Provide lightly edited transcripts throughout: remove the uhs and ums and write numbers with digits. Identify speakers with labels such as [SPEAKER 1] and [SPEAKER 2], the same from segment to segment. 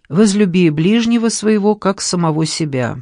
[SPEAKER 1] Возлюби ближнего своего, как самого себя.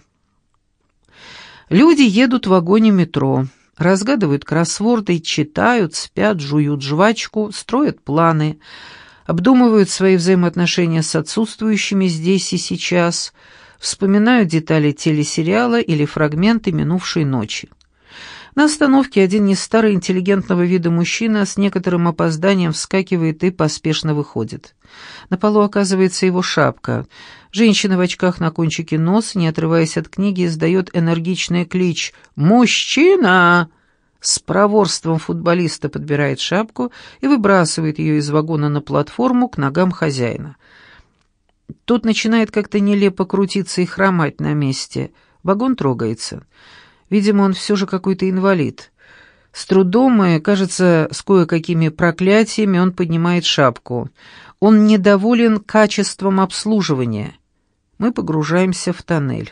[SPEAKER 1] Люди едут в вагоне метро, разгадывают кроссворды, читают, спят, жуют жвачку, строят планы, обдумывают свои взаимоотношения с отсутствующими здесь и сейчас, вспоминают детали телесериала или фрагменты минувшей ночи. На остановке один не старый интеллигентного вида мужчина с некоторым опозданием вскакивает и поспешно выходит. На полу оказывается его шапка. Женщина в очках на кончике носа, не отрываясь от книги, издает энергичный клич «Мужчина!». С проворством футболиста подбирает шапку и выбрасывает ее из вагона на платформу к ногам хозяина. Тот начинает как-то нелепо крутиться и хромать на месте. Вагон трогается. Видимо, он все же какой-то инвалид. С трудом и, кажется, с кое-какими проклятиями он поднимает шапку. Он недоволен качеством обслуживания. Мы погружаемся в тоннель.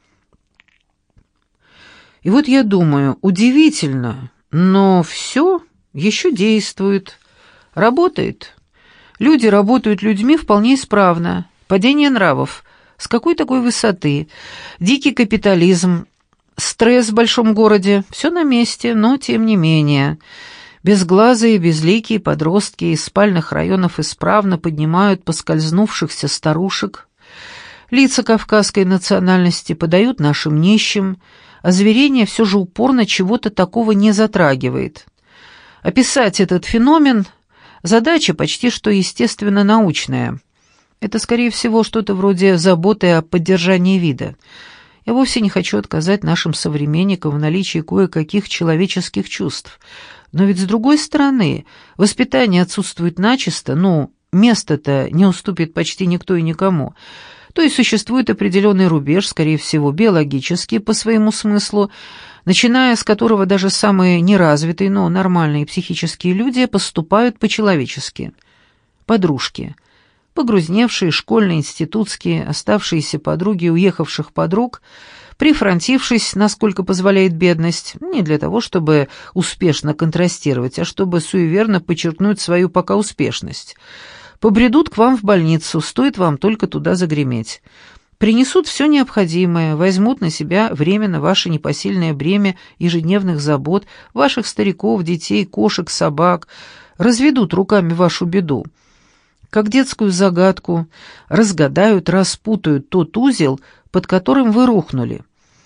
[SPEAKER 1] И вот я думаю, удивительно, но все еще действует, работает. Люди работают людьми вполне исправно. Падение нравов. С какой такой высоты? Дикий капитализм. Стресс в большом городе, все на месте, но тем не менее. Безглазые, безликие подростки из спальных районов исправно поднимают поскользнувшихся старушек. Лица кавказской национальности подают нашим нищим, а зверение все же упорно чего-то такого не затрагивает. Описать этот феномен – задача почти что естественно-научная. Это, скорее всего, что-то вроде заботы о поддержании вида. Я вовсе не хочу отказать нашим современникам в наличии кое-каких человеческих чувств. Но ведь с другой стороны, воспитание отсутствует начисто, место-то не уступит почти никто и никому. То есть существует определенный рубеж, скорее всего, биологический по своему смыслу, начиная с которого даже самые неразвитые, но нормальные психические люди поступают по-человечески. Подружки. Погрузневшие школьные, институтские, оставшиеся подруги уехавших подруг, прифронтившись, насколько позволяет бедность, не для того, чтобы успешно контрастировать, а чтобы суеверно подчеркнуть свою пока успешность, побредут к вам в больницу, стоит вам только туда загреметь. Принесут все необходимое, возьмут на себя временно ваше непосильное бремя ежедневных забот, ваших стариков, детей, кошек, собак, разведут руками вашу беду. Как детскую загадку, разгадают, распутают тот узел, под которым вы рухнули.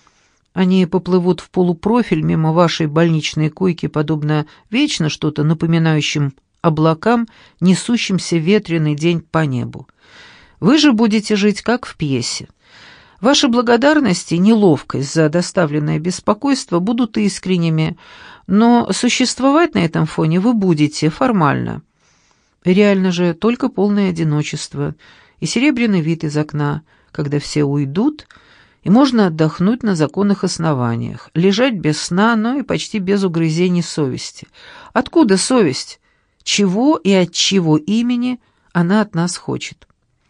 [SPEAKER 1] Они поплывут в полупрофиль мимо вашей больничной койки, подобно вечно что-то напоминающим облакам, несущимся ветреный день по небу. Вы же будете жить, как в пьесе. Ваши благодарности и неловкость за доставленное беспокойство будут искренними, но существовать на этом фоне вы будете формально. Реально же только полное одиночество и серебряный вид из окна, когда все уйдут, и можно отдохнуть на законных основаниях, лежать без сна, но и почти без угрызений совести. Откуда совесть? Чего и от чего имени она от нас хочет?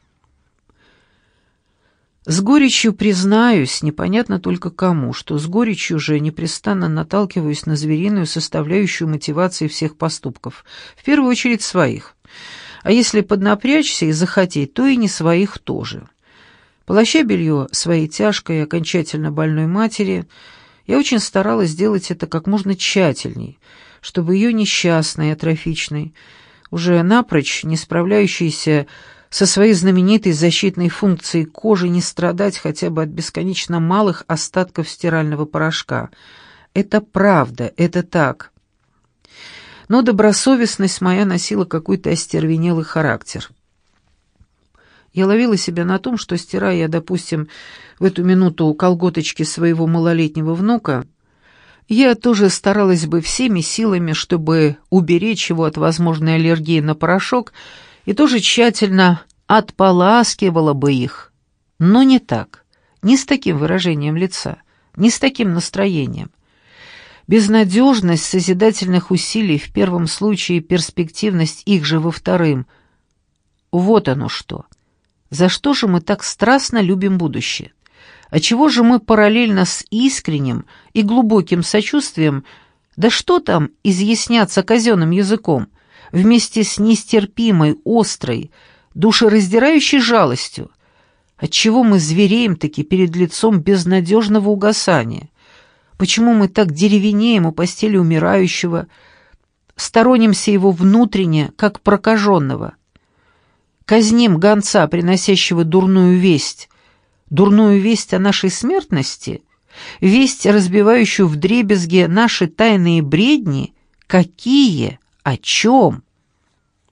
[SPEAKER 1] С горечью признаюсь, непонятно только кому, что с горечью же непрестанно наталкиваюсь на звериную составляющую мотивации всех поступков, в первую очередь своих. А если поднапрячься и захотеть, то и не своих тоже. Полоща белье своей тяжкой и окончательно больной матери, я очень старалась сделать это как можно тщательней, чтобы ее несчастной, атрофичной, уже напрочь не справляющейся со своей знаменитой защитной функцией кожи не страдать хотя бы от бесконечно малых остатков стирального порошка. Это правда, это так. Но добросовестность моя носила какой-то остервенелый характер. Я ловила себя на том, что, стирая я, допустим, в эту минуту колготочки своего малолетнего внука, я тоже старалась бы всеми силами, чтобы уберечь его от возможной аллергии на порошок, и тоже тщательно отполаскивала бы их. Но не так, не с таким выражением лица, не с таким настроением. Безнадежность созидательных усилий в первом случае, перспективность их же во втором. Вот оно что. За что же мы так страстно любим будущее? Отчего же мы параллельно с искренним и глубоким сочувствием, да что там изъясняться казенным языком, вместе с нестерпимой, острой, душераздирающей жалостью, Отчего мы звереем-таки перед лицом безнадежного угасания? Почему мы так деревенеем у постели умирающего, сторонимся его внутренне, как прокаженного? Казним гонца, приносящего дурную весть о нашей смертности, весть, разбивающую вдребезги наши тайные бредни? Какие? О чем?